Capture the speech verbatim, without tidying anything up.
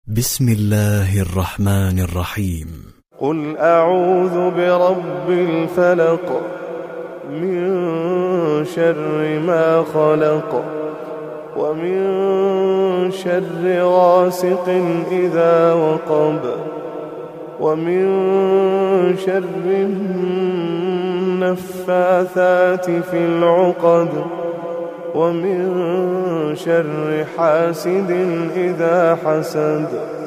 بسم الله الرحمن الرحيم. قل أعوذ برب الفلق من شر ما خلق ومن شر غاسق إذا وقب ومن شر النفاثات في العقد ومن شر حاسد إذا حسد.